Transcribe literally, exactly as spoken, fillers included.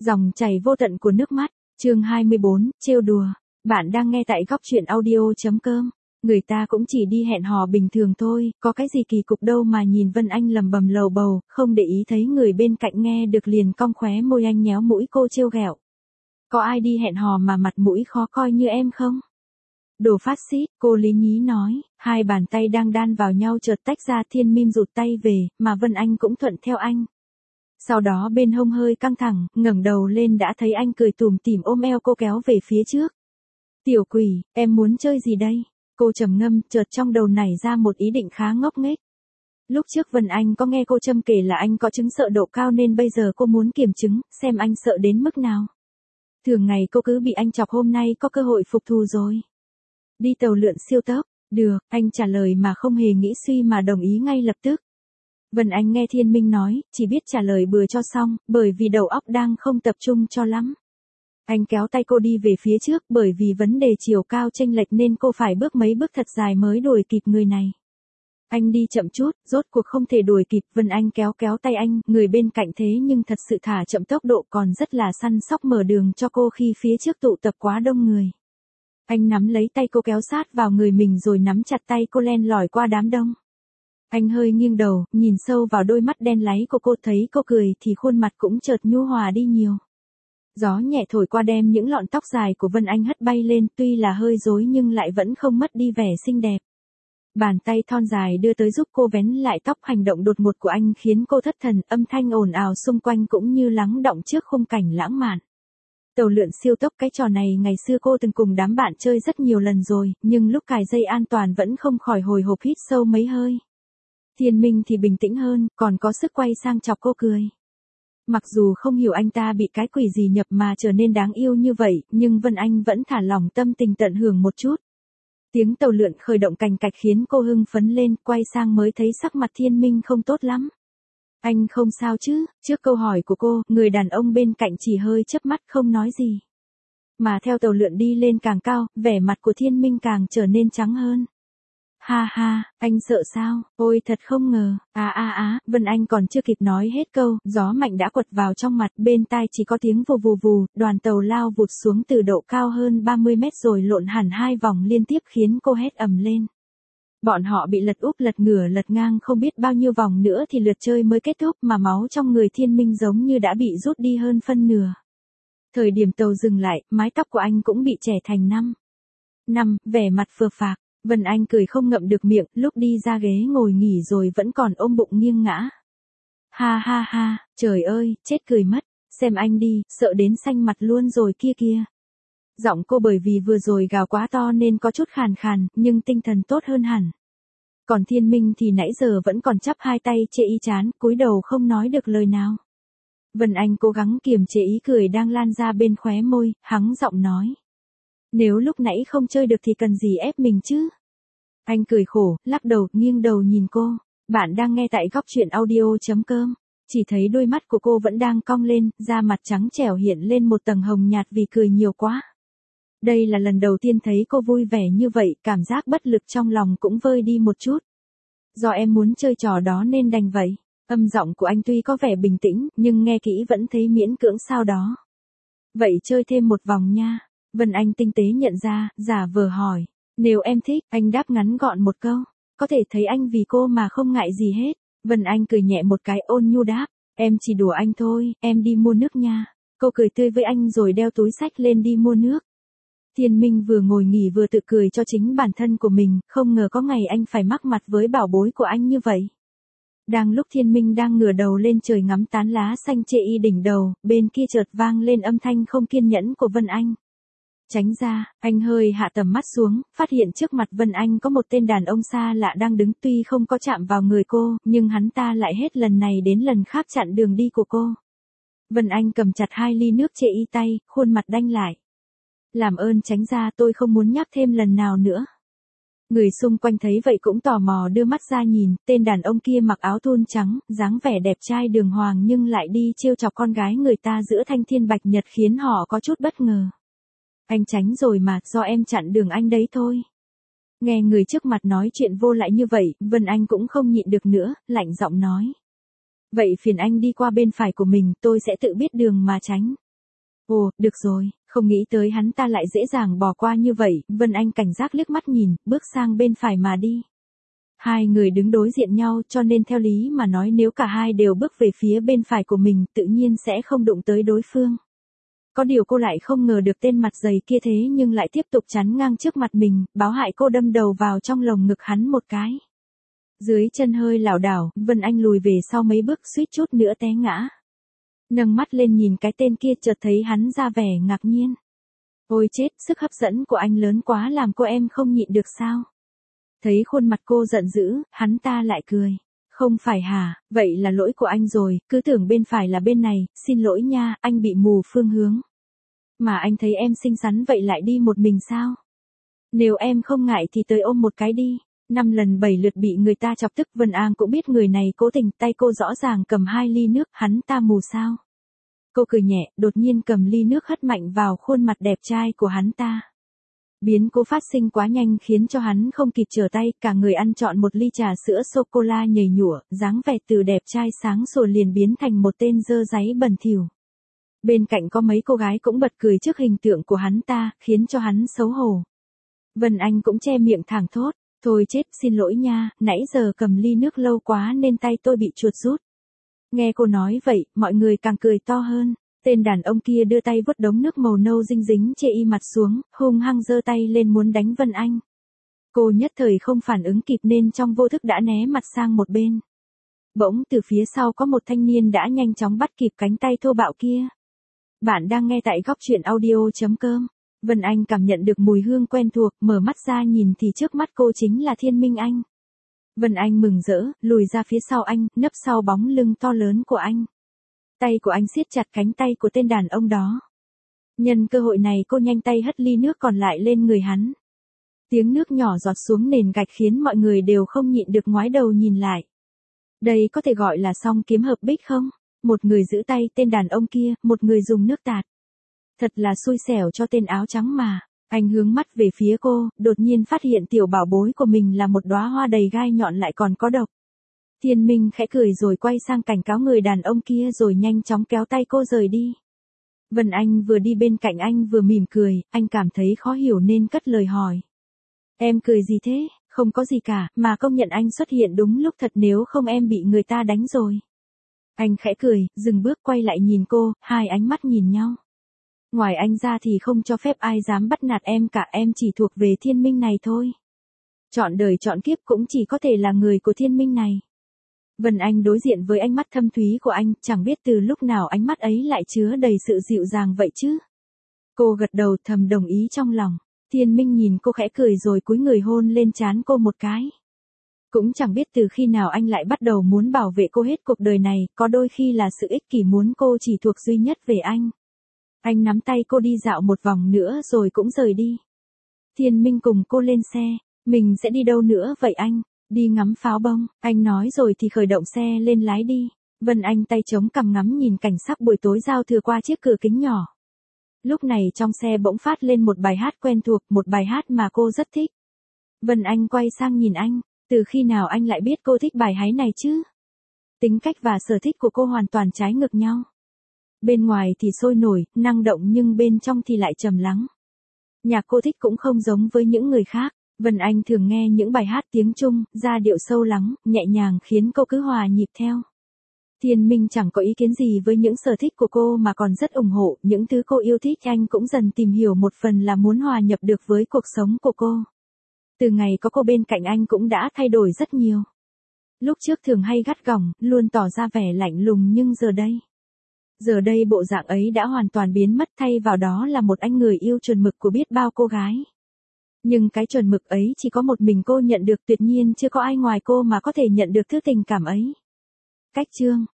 Dòng chảy vô tận của nước mắt, chương hai mươi bốn, trêu đùa. Bạn đang nghe tại góc truyện audio.com. Người ta cũng chỉ đi hẹn hò bình thường thôi, có cái gì kỳ cục đâu mà nhìn Vân Anh lầm bầm lầu bầu, không để ý thấy người bên cạnh nghe được liền cong khóe môi anh nhéo mũi cô trêu ghẹo. Có ai đi hẹn hò mà mặt mũi khó coi như em không? Đồ phát xít, cô lý nhí nói, hai bàn tay đang đan vào nhau chợt tách ra. Thiên Mim rụt tay về, mà Vân Anh cũng thuận theo anh. Sau đó bên hông hơi căng thẳng, ngẩng đầu lên đã thấy anh cười tủm tỉm ôm eo cô kéo về phía trước. Tiểu quỷ, em muốn chơi gì đây? Cô trầm ngâm, chợt trong đầu nảy ra một ý định khá ngốc nghếch. Lúc trước Vân Anh có nghe cô Trâm kể là anh có chứng sợ độ cao nên bây giờ cô muốn kiểm chứng, xem anh sợ đến mức nào. Thường ngày cô cứ bị anh chọc, hôm nay có cơ hội phục thù rồi. Đi tàu lượn siêu tốc, được, anh trả lời mà không hề nghĩ suy mà đồng ý ngay lập tức. Vân Anh nghe Thiên Minh nói, chỉ biết trả lời bừa cho xong, bởi vì đầu óc đang không tập trung cho lắm. Anh kéo tay cô đi về phía trước, bởi vì vấn đề chiều cao chênh lệch nên cô phải bước mấy bước thật dài mới đuổi kịp người này. Anh đi chậm chút, rốt cuộc không thể đuổi kịp. Vân Anh kéo kéo tay anh, người bên cạnh thế nhưng thật sự thả chậm tốc độ, còn rất là săn sóc mở đường cho cô khi phía trước tụ tập quá đông người. Anh nắm lấy tay cô kéo sát vào người mình rồi nắm chặt tay cô len lỏi qua đám đông. Anh hơi nghiêng đầu, nhìn sâu vào đôi mắt đen láy của cô, thấy cô cười thì khuôn mặt cũng chợt nhu hòa đi nhiều. Gió nhẹ thổi qua đem những lọn tóc dài của Vân Anh hất bay lên, tuy là hơi rối nhưng lại vẫn không mất đi vẻ xinh đẹp. Bàn tay thon dài đưa tới giúp cô vén lại tóc, hành động đột ngột của anh khiến cô thất thần, âm thanh ồn ào xung quanh cũng như lắng động trước khung cảnh lãng mạn. Tàu lượn siêu tốc, cái trò này ngày xưa cô từng cùng đám bạn chơi rất nhiều lần rồi, nhưng lúc cài dây an toàn vẫn không khỏi hồi hộp hít sâu mấy hơi. Thiên Minh thì bình tĩnh hơn, còn có sức quay sang chọc cô cười. Mặc dù không hiểu anh ta bị cái quỷ gì nhập mà trở nên đáng yêu như vậy, nhưng Vân Anh vẫn thả lỏng tâm tình tận hưởng một chút. Tiếng tàu lượn khởi động cành cạch khiến cô hưng phấn lên, quay sang mới thấy sắc mặt Thiên Minh không tốt lắm. Anh không sao chứ? Trước câu hỏi của cô, người đàn ông bên cạnh chỉ hơi chớp mắt không nói gì. Mà theo tàu lượn đi lên càng cao, vẻ mặt của Thiên Minh càng trở nên trắng hơn. Ha ha, anh sợ sao? Ôi thật không ngờ. À à à, Vân Anh còn chưa kịp nói hết câu, gió mạnh đã quật vào trong mặt, bên tai chỉ có tiếng vù vù vù, đoàn tàu lao vụt xuống từ độ cao hơn ba mươi mét rồi lộn hẳn hai vòng liên tiếp khiến cô hét ầm lên. Bọn họ bị lật úp lật ngửa lật ngang không biết bao nhiêu vòng nữa thì lượt chơi mới kết thúc, mà máu trong người Thiên Minh giống như đã bị rút đi hơn phân nửa. Thời điểm tàu dừng lại, mái tóc của anh cũng bị chẻ thành năm. Năm, vẻ mặt phờ phạc. Vân Anh cười không ngậm được miệng, lúc đi ra ghế ngồi nghỉ rồi vẫn còn ôm bụng nghiêng ngã. Ha ha ha, trời ơi, chết cười mất, xem anh đi, sợ đến xanh mặt luôn rồi kia kia. Giọng cô bởi vì vừa rồi gào quá to nên có chút khàn khàn, nhưng tinh thần tốt hơn hẳn. Còn Thiên Minh thì nãy giờ vẫn còn chắp hai tay chê y chán, cúi đầu không nói được lời nào. Vân Anh cố gắng kiềm chế ý cười đang lan ra bên khóe môi, hắng giọng nói. Nếu lúc nãy không chơi được thì cần gì ép mình chứ? Anh cười khổ, lắc đầu, nghiêng đầu nhìn cô. Bạn đang nghe tại góc truyện audio.com. Chỉ thấy đôi mắt của cô vẫn đang cong lên, da mặt trắng trẻo hiện lên một tầng hồng nhạt vì cười nhiều quá. Đây là lần đầu tiên thấy cô vui vẻ như vậy, cảm giác bất lực trong lòng cũng vơi đi một chút. Do em muốn chơi trò đó nên đành vậy. Âm giọng của anh tuy có vẻ bình tĩnh, nhưng nghe kỹ vẫn thấy miễn cưỡng sao đó. Vậy chơi thêm một vòng nha. Vân Anh tinh tế nhận ra, giả vờ hỏi. Nếu em thích, anh đáp ngắn gọn một câu. Có thể thấy anh vì cô mà không ngại gì hết. Vân Anh cười nhẹ một cái, ôn nhu đáp. Em chỉ đùa anh thôi, em đi mua nước nha. Cô cười tươi với anh rồi đeo túi xách lên đi mua nước. Thiên Minh vừa ngồi nghỉ vừa tự cười cho chính bản thân của mình, không ngờ có ngày anh phải mắc mặt với bảo bối của anh như vậy. Đang lúc Thiên Minh đang ngửa đầu lên trời ngắm tán lá xanh chê y đỉnh đầu, bên kia chợt vang lên âm thanh không kiên nhẫn của Vân Anh. Tránh ra, anh hơi hạ tầm mắt xuống, phát hiện trước mặt Vân Anh có một tên đàn ông xa lạ đang đứng, tuy không có chạm vào người cô, nhưng hắn ta lại hết lần này đến lần khác chặn đường đi của cô. Vân Anh cầm chặt hai ly nước chê y tay, khuôn mặt đanh lại. Làm ơn tránh ra, tôi không muốn nhắc thêm lần nào nữa. Người xung quanh thấy vậy cũng tò mò đưa mắt ra nhìn, tên đàn ông kia mặc áo thun trắng, dáng vẻ đẹp trai đường hoàng nhưng lại đi trêu chọc con gái người ta giữa thanh thiên bạch nhật khiến họ có chút bất ngờ. Anh tránh rồi mà, do em chặn đường anh đấy thôi. Nghe người trước mặt nói chuyện vô lại như vậy, Vân Anh cũng không nhịn được nữa, lạnh giọng nói. Vậy phiền anh đi qua bên phải của mình, tôi sẽ tự biết đường mà tránh. Ồ, được rồi, không nghĩ tới hắn ta lại dễ dàng bỏ qua như vậy, Vân Anh cảnh giác liếc mắt nhìn, bước sang bên phải mà đi. Hai người đứng đối diện nhau cho nên theo lý mà nói nếu cả hai đều bước về phía bên phải của mình tự nhiên sẽ không đụng tới đối phương. Có điều cô lại không ngờ được tên mặt dày kia thế nhưng lại tiếp tục chắn ngang trước mặt mình, báo hại cô đâm đầu vào trong lồng ngực hắn một cái. Dưới chân hơi lảo đảo, Vân Anh lùi về sau mấy bước suýt chút nữa té ngã. Nâng mắt lên nhìn cái tên kia chợt thấy hắn ra vẻ ngạc nhiên. Ôi chết, sức hấp dẫn của anh lớn quá làm cô em không nhịn được sao? Thấy khuôn mặt cô giận dữ, hắn ta lại cười. Không phải hả, vậy là lỗi của anh rồi, cứ tưởng bên phải là bên này, xin lỗi nha, anh bị mù phương hướng. Mà anh thấy em xinh xắn vậy lại đi một mình sao? Nếu em không ngại thì tới ôm một cái đi. Năm lần bảy lượt bị người ta chọc tức Vân An cũng biết người này cố tình, tay cô rõ ràng cầm hai ly nước, hắn ta mù sao? Cô cười nhẹ, đột nhiên cầm ly nước hất mạnh vào khuôn mặt đẹp trai của hắn ta. Biến cố phát sinh quá nhanh khiến cho hắn không kịp trở tay, cả người ăn trọn một ly trà sữa sô-cô-la nhầy nhụa, dáng vẻ từ đẹp trai sáng sủa liền biến thành một tên dơ dáy bẩn thỉu. Bên cạnh có mấy cô gái cũng bật cười trước hình tượng của hắn ta, khiến cho hắn xấu hổ. Vân Anh cũng che miệng thẳng thốt, thôi chết, xin lỗi nha, nãy giờ cầm ly nước lâu quá nên tay tôi bị chuột rút. Nghe cô nói vậy, mọi người càng cười to hơn. Tên đàn ông kia đưa tay vuốt đống nước màu nâu dinh dính chê y mặt xuống, hung hăng giơ tay lên muốn đánh Vân Anh. Cô nhất thời không phản ứng kịp nên trong vô thức đã né mặt sang một bên. Bỗng từ phía sau có một thanh niên đã nhanh chóng bắt kịp cánh tay thô bạo kia. Bạn đang nghe tại góc truyện audio chấm com. Vân Anh cảm nhận được mùi hương quen thuộc, mở mắt ra nhìn thì trước mắt cô chính là Thiên Minh Anh. Vân Anh mừng rỡ, lùi ra phía sau anh, nấp sau bóng lưng to lớn của anh. Tay của anh siết chặt cánh tay của tên đàn ông đó. Nhân cơ hội này cô nhanh tay hất ly nước còn lại lên người hắn. Tiếng nước nhỏ giọt xuống nền gạch khiến mọi người đều không nhịn được ngoái đầu nhìn lại. Đây có thể gọi là song kiếm hợp bích không? Một người giữ tay tên đàn ông kia, một người dùng nước tạt. Thật là xui xẻo cho tên áo trắng mà. Anh hướng mắt về phía cô, đột nhiên phát hiện tiểu bảo bối của mình là một đóa hoa đầy gai nhọn lại còn có độc. Thiên Minh khẽ cười rồi quay sang cảnh cáo người đàn ông kia rồi nhanh chóng kéo tay cô rời đi. Vân Anh vừa đi bên cạnh anh vừa mỉm cười, anh cảm thấy khó hiểu nên cất lời hỏi. Em cười gì thế, không có gì cả, mà công nhận anh xuất hiện đúng lúc thật nếu không em bị người ta đánh rồi. Anh khẽ cười, dừng bước quay lại nhìn cô, hai ánh mắt nhìn nhau. Ngoài anh ra thì không cho phép ai dám bắt nạt em cả, em chỉ thuộc về Thiên Minh này thôi. Chọn đời chọn kiếp cũng chỉ có thể là người của Thiên Minh này. Vân Anh đối diện với ánh mắt thâm thúy của anh, chẳng biết từ lúc nào ánh mắt ấy lại chứa đầy sự dịu dàng vậy chứ. Cô gật đầu thầm đồng ý trong lòng. Thiên Minh nhìn cô khẽ cười rồi cúi người hôn lên trán cô một cái. Cũng chẳng biết từ khi nào anh lại bắt đầu muốn bảo vệ cô hết cuộc đời này, có đôi khi là sự ích kỷ muốn cô chỉ thuộc duy nhất về anh. Anh nắm tay cô đi dạo một vòng nữa rồi cũng rời đi. Thiên Minh cùng cô lên xe, mình sẽ đi đâu nữa vậy anh? Đi ngắm pháo bông, anh nói rồi thì khởi động xe lên lái đi. Vân Anh tay chống cằm ngắm nhìn cảnh sắc buổi tối giao thừa qua chiếc cửa kính nhỏ. Lúc này trong xe bỗng phát lên một bài hát quen thuộc, một bài hát mà cô rất thích. Vân Anh quay sang nhìn anh, từ khi nào anh lại biết cô thích bài hát này chứ? Tính cách và sở thích của cô hoàn toàn trái ngược nhau. Bên ngoài thì sôi nổi, năng động nhưng bên trong thì lại trầm lắng. Nhạc cô thích cũng không giống với những người khác. Vân Anh thường nghe những bài hát tiếng Trung, giai điệu sâu lắng, nhẹ nhàng khiến cô cứ hòa nhịp theo. Thiên Minh chẳng có ý kiến gì với những sở thích của cô mà còn rất ủng hộ, những thứ cô yêu thích anh cũng dần tìm hiểu một phần là muốn hòa nhập được với cuộc sống của cô. Từ ngày có cô bên cạnh anh cũng đã thay đổi rất nhiều. Lúc trước thường hay gắt gỏng, luôn tỏ ra vẻ lạnh lùng nhưng giờ đây. Giờ đây bộ dạng ấy đã hoàn toàn biến mất, thay vào đó là một anh người yêu chuẩn mực của biết bao cô gái. Nhưng cái chuẩn mực ấy chỉ có một mình cô nhận được, tuyệt nhiên chưa có ai ngoài cô mà có thể nhận được thứ tình cảm ấy. Cách chương